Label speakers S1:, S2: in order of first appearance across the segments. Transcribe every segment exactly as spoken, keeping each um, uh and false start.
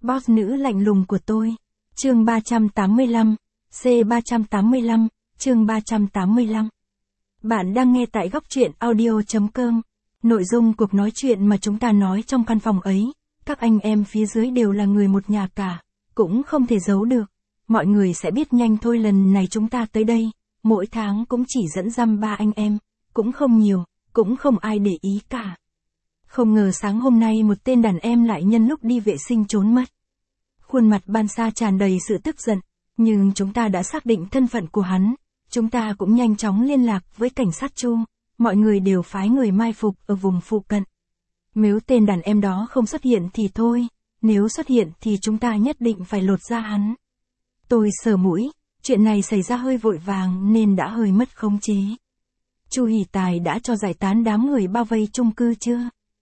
S1: Boss nữ lạnh lùng của tôi. Chương ba trăm tám mươi lăm, C ba trăm tám mươi lăm, chương ba trăm tám mươi lăm. Bạn đang nghe tại góc truyện audio.com. Nội dung cuộc nói chuyện mà chúng ta nói trong căn phòng ấy, các anh em phía dưới đều là người một nhà cả, cũng không thể giấu được. Mọi người sẽ biết nhanh thôi. Lần này chúng ta tới đây, mỗi tháng cũng chỉ dẫn dăm ba anh em, cũng không nhiều, cũng không ai để ý cả. Không ngờ sáng hôm nay một tên đàn em lại nhân lúc đi vệ sinh trốn mất. Khuôn mặt Ban Sa tràn đầy sự tức giận, nhưng chúng ta đã xác định thân phận của hắn. Chúng ta cũng nhanh chóng liên lạc với cảnh sát Chu, mọi người đều phái người mai phục ở vùng phụ cận. Nếu tên đàn em đó không xuất hiện thì thôi, nếu xuất hiện thì chúng ta nhất định phải lột da hắn. Tôi sờ mũi, chuyện này xảy ra hơi vội vàng nên đã hơi mất khống chế. Chu Hỷ Tài đã cho giải tán đám người bao vây chung cư chưa?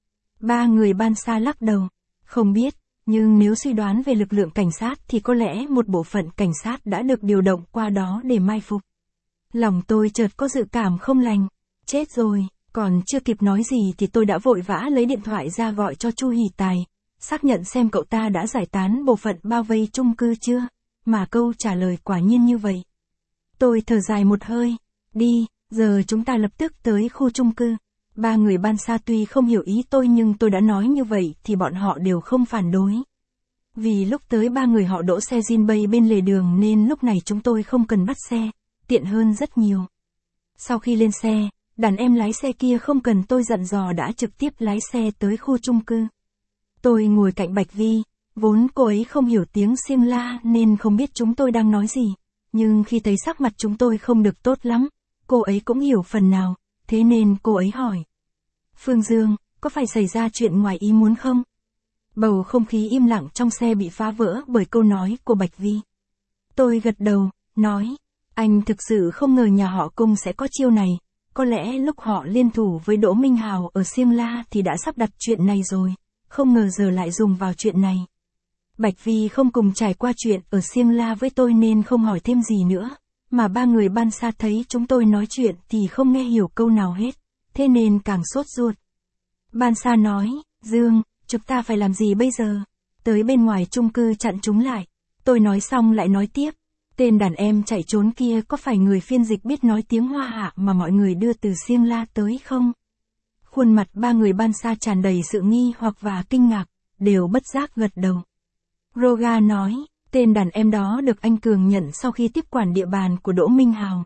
S1: Ba người Ban Sa lắc đầu, không biết, nhưng nếu suy đoán về lực lượng cảnh sát thì có lẽ một bộ phận cảnh sát đã được điều động qua đó để mai phục. Lòng tôi chợt có dự cảm không lành, chết rồi, còn chưa kịp nói gì thì tôi đã vội vã lấy điện thoại ra gọi cho Chu Hỷ Tài, xác nhận xem cậu ta đã giải tán bộ phận bao vây chung cư chưa, mà câu trả lời quả nhiên như vậy. Tôi thở dài một hơi, đi, giờ chúng ta lập tức tới khu chung cư. Ba người Ban Sa tuy không hiểu ý tôi nhưng tôi đã nói như vậy thì bọn họ đều không phản đối. Vì lúc tới ba người họ đỗ xe Jinbei bên lề đường nên lúc này chúng tôi không cần bắt xe, tiện hơn rất nhiều. Sau khi lên xe, đàn em lái xe kia không cần tôi dặn dò đã trực tiếp lái xe tới khu chung cư. Tôi ngồi cạnh Bạch Vi, vốn cô ấy không hiểu tiếng Xiêng La nên không biết chúng tôi đang nói gì, nhưng khi thấy sắc mặt chúng tôi không được tốt lắm, cô ấy cũng hiểu phần nào. Thế nên cô ấy hỏi. Phương Dương, có phải xảy ra chuyện ngoài ý muốn không? Bầu không khí im lặng trong xe bị phá vỡ bởi câu nói của Bạch Vi. Tôi gật đầu, nói. Anh thực sự không ngờ nhà họ Cung sẽ có chiêu này. Có lẽ lúc họ liên thủ với Đỗ Minh Hào ở Xiêng La thì đã sắp đặt chuyện này rồi. Không ngờ giờ lại dùng vào chuyện này. Bạch Vi không cùng trải qua chuyện ở Xiêng La với tôi nên không hỏi thêm gì nữa. Mà ba người Ban Sa thấy chúng tôi nói chuyện thì không nghe hiểu câu nào hết, thế nên càng sốt ruột. Ban Sa nói, Dương, chúng ta phải làm gì bây giờ? Tới bên ngoài chung cư chặn chúng lại. Tôi nói xong lại nói tiếp, tên đàn em chạy trốn kia có phải người phiên dịch biết nói tiếng Hoa Hạ mà mọi người đưa từ Xiêng La tới không? Khuôn mặt ba người Ban Sa tràn đầy sự nghi hoặc và kinh ngạc, đều bất giác gật đầu. Roga nói, tên đàn em đó được anh Cường nhận sau khi tiếp quản địa bàn của Đỗ Minh Hào.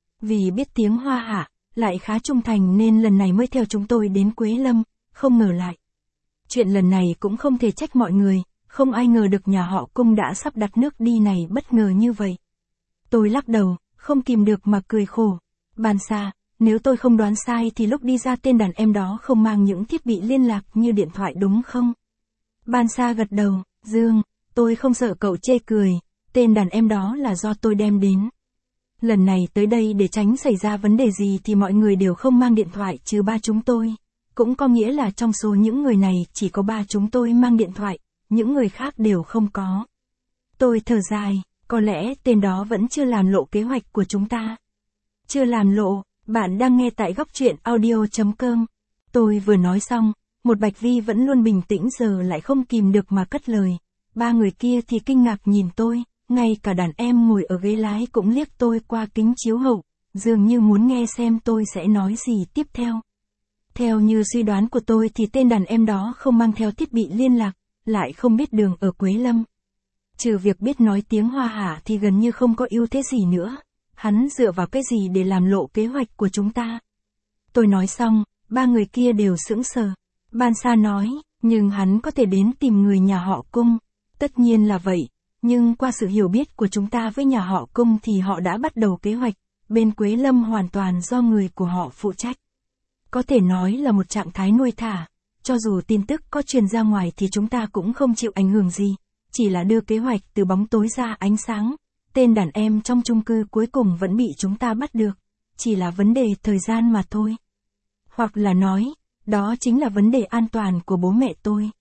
S1: Vì biết tiếng Hoa Hạ, lại khá trung thành nên lần này mới theo chúng tôi đến Quế Lâm, không ngờ lại. Chuyện lần này cũng không thể trách mọi người, không ai ngờ được nhà họ Cung đã sắp đặt nước đi này bất ngờ như vậy. Tôi lắc đầu, không kìm được mà cười khổ. Ban Sa, nếu tôi không đoán sai thì lúc đi ra tên đàn em đó không mang những thiết bị liên lạc như điện thoại đúng không? Ban Sa gật đầu, Dương. Tôi không sợ cậu chê cười, tên đàn em đó là do tôi đem đến. Lần này tới đây để tránh xảy ra vấn đề gì thì mọi người đều không mang điện thoại trừ ba chúng tôi. Cũng có nghĩa là trong số những người này chỉ có ba chúng tôi mang điện thoại, những người khác đều không có. Tôi thở dài, có lẽ tên đó vẫn chưa làm lộ kế hoạch của chúng ta. Chưa làm lộ, bạn đang nghe tại góc truyện audio.com. Tôi vừa nói xong, một Bạch Vi vẫn luôn bình tĩnh giờ lại không kìm được mà cất lời. Ba người kia thì kinh ngạc nhìn tôi, ngay cả đàn em ngồi ở ghế lái cũng liếc tôi qua kính chiếu hậu, dường như muốn nghe xem tôi sẽ nói gì tiếp theo. Theo như suy đoán của tôi thì tên đàn em đó không mang theo thiết bị liên lạc, lại không biết đường ở Quế Lâm. Trừ việc biết nói tiếng Hoa Hạ thì gần như không có ưu thế gì nữa, hắn dựa vào cái gì để làm lộ kế hoạch của chúng ta? Tôi nói xong, ba người kia đều sững sờ. Ban Sa nói, nhưng hắn có thể đến tìm người nhà họ Cung. Tất nhiên là vậy, nhưng qua sự hiểu biết của chúng ta với nhà họ Cung thì họ đã bắt đầu kế hoạch, bên Quế Lâm hoàn toàn do người của họ phụ trách. Có thể nói là một trạng thái nuôi thả, cho dù tin tức có truyền ra ngoài thì chúng ta cũng không chịu ảnh hưởng gì, chỉ là đưa kế hoạch từ bóng tối ra ánh sáng, tên đàn em trong chung cư cuối cùng vẫn bị chúng ta bắt được, chỉ là vấn đề thời gian mà thôi. Hoặc là nói, đó chính là vấn đề an toàn của bố mẹ tôi.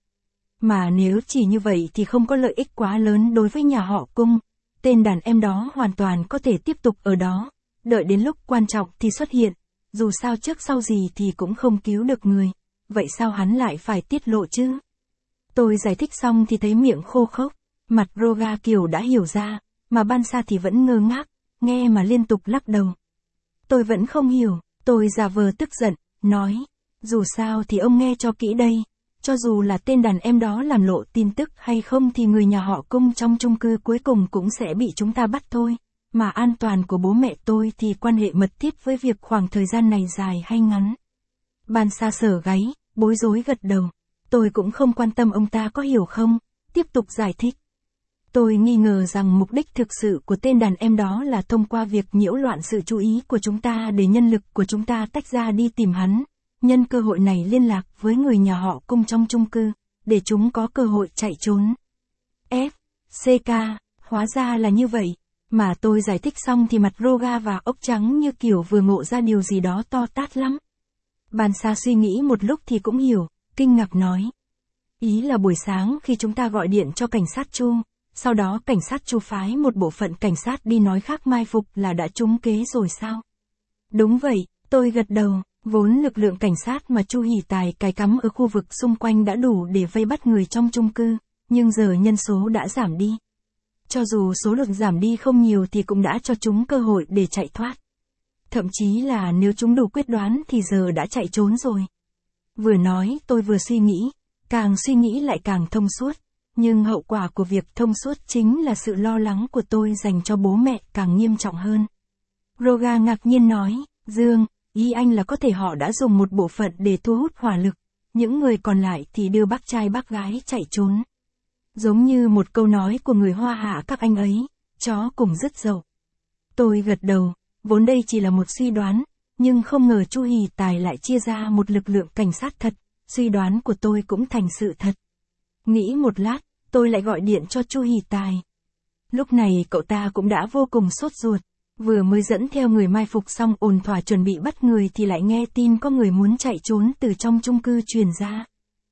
S1: Mà nếu chỉ như vậy thì không có lợi ích quá lớn đối với nhà họ Cung, tên đàn em đó hoàn toàn có thể tiếp tục ở đó, đợi đến lúc quan trọng thì xuất hiện, dù sao trước sau gì thì cũng không cứu được người, vậy sao hắn lại phải tiết lộ chứ? Tôi giải thích xong thì thấy miệng khô khốc, mặt Roga Kiều đã hiểu ra, mà Bansa thì vẫn ngơ ngác, nghe mà liên tục lắc đầu. Tôi vẫn không hiểu, tôi giả vờ tức giận, nói, dù sao thì ông nghe cho kỹ đây, cho dù là tên đàn em đó làm lộ tin tức hay không thì người nhà họ Cung trong chung cư cuối cùng cũng sẽ bị chúng ta bắt thôi, mà an toàn của bố mẹ tôi thì quan hệ mật thiết với việc khoảng thời gian này dài hay ngắn. Bansa sờ gáy, bối rối gật đầu. Tôi cũng không quan tâm ông ta có hiểu không, tiếp tục giải thích. Tôi nghi ngờ rằng mục đích thực sự của tên đàn em đó là thông qua việc nhiễu loạn sự chú ý của chúng ta để nhân lực của chúng ta tách ra đi tìm hắn, nhân cơ hội này liên lạc với người nhà họ Cung trong chung cư, để chúng có cơ hội chạy trốn. F, C K, hóa ra là như vậy, mà tôi giải thích xong thì mặt Roga và ốc trắng như kiểu vừa ngộ ra điều gì đó to tát lắm. Bansa suy nghĩ một lúc thì cũng hiểu, kinh ngạc nói. Ý là buổi sáng khi chúng ta gọi điện cho cảnh sát Chu, sau đó cảnh sát Chu phái một bộ phận cảnh sát đi nói khác mai phục là đã trúng kế rồi sao? Đúng vậy, tôi gật đầu, vốn lực lượng cảnh sát mà Chu Hỷ Tài cài cắm ở khu vực xung quanh đã đủ để vây bắt người trong chung cư, nhưng giờ nhân số đã giảm đi. Cho dù số lượng giảm đi không nhiều thì cũng đã cho chúng cơ hội để chạy thoát. Thậm chí là nếu chúng đủ quyết đoán thì giờ đã chạy trốn rồi. Vừa nói tôi vừa suy nghĩ, càng suy nghĩ lại càng thông suốt, nhưng hậu quả của việc thông suốt chính là sự lo lắng của tôi dành cho bố mẹ càng nghiêm trọng hơn. Roga ngạc nhiên nói, Dương, ý anh là có thể họ đã dùng một bộ phận để thu hút hỏa lực, những người còn lại thì đưa bác trai bác gái chạy trốn. Giống như một câu nói của người Hoa Hạ các anh ấy, chó cùng rứt dậu. Tôi gật đầu, vốn đây chỉ là một suy đoán, nhưng không ngờ Chu Hỷ Tài lại chia ra một lực lượng cảnh sát thật, suy đoán của tôi cũng thành sự thật. Nghĩ một lát, tôi lại gọi điện cho Chu Hỷ Tài. Lúc này cậu ta cũng đã vô cùng sốt ruột, vừa mới dẫn theo người mai phục xong ổn thỏa chuẩn bị bắt người thì lại nghe tin có người muốn chạy trốn từ trong chung cư truyền ra.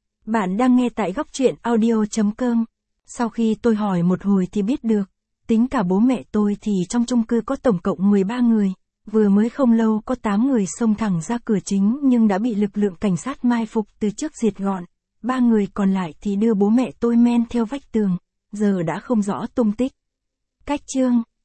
S1: Bạn đang nghe tại góc truyện audio chấm com. Sau khi tôi hỏi một hồi thì biết được, tính cả bố mẹ tôi thì trong chung cư có tổng cộng mười ba người, vừa mới không lâu có tám người xông thẳng ra cửa chính nhưng đã bị lực lượng cảnh sát mai phục từ trước diệt gọn, ba người còn lại thì đưa bố mẹ tôi men theo vách tường, giờ đã không rõ tung tích. Cách chương